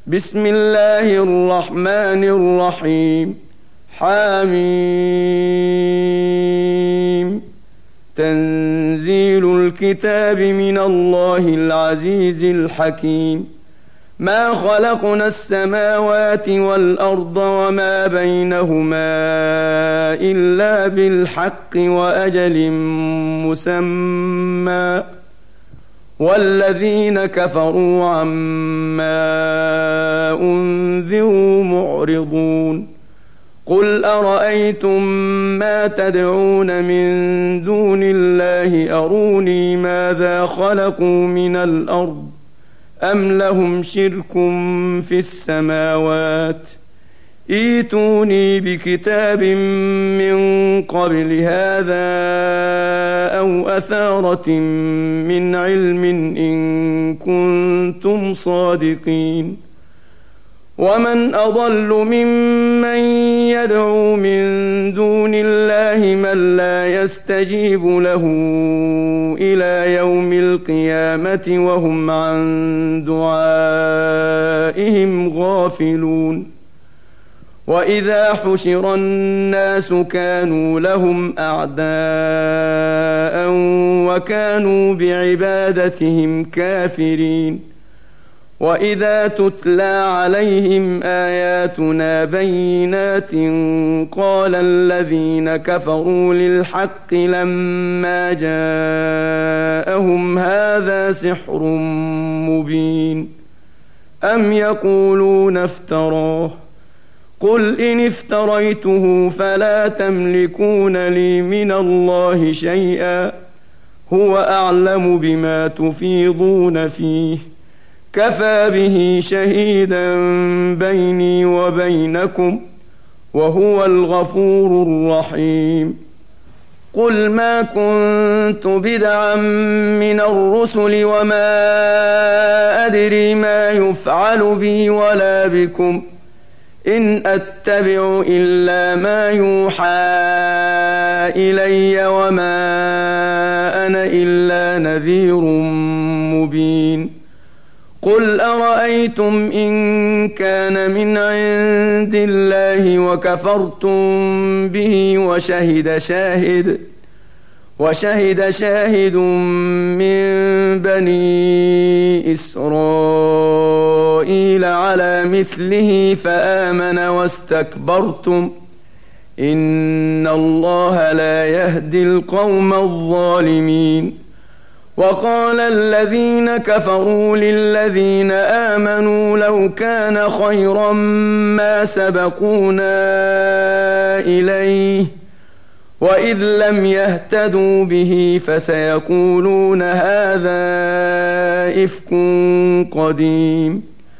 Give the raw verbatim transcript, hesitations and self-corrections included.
بسم الله الرحمن الرحيم. حاميم. تنزيل الكتاب من الله العزيز الحكيم. ما خلقنا السماوات والأرض وما بينهما إلا بالحق وأجل مسمى، والذين كفروا عما أنذروا معرضون. قل أرأيتم ما تدعون من دون الله أروني ماذا خلقوا من الأرض أم لهم شرك في السماوات، ائتوني بكتاب من قبل هذا أو أثارة من علم إن كنتم صادقين. ومن أضل ممن يدعو من دون الله من لا يستجيب له إلى يوم القيامة وهم عن دعائهم غافلون. وإذا حشر الناس كانوا لهم أعداء وكانوا بعبادتهم كافرين. وإذا تتلى عليهم آياتنا بينات قال الذين كفروا للحق لما جاءهم هذا سحر مبين. أم يقولون افتراه، قل إن افتريته فلا تملكون لي من الله شيئا، هو أعلم بما تفيضون فيه، كفى به شهيدا بيني وبينكم وهو الغفور الرحيم. قل ما كنت بدعا من الرسل وما أدري ما يفعل بي ولا بكم، إن أتبع إلا ما يوحى إلي وما أنا إلا نذير مبين. قل أرأيتم إن كان من عند الله وكفرتم به وشهد شاهد وشهد شاهد من بني إسرائيل على مثله فآمن واستكبرتم، إن الله لا يهدي القوم الظالمين. وقال الذين كفروا للذين آمنوا لو كان خيرا ما سبقونا إليه، وإذ لم يهتدوا به فسيقولون هذا إفك قديم.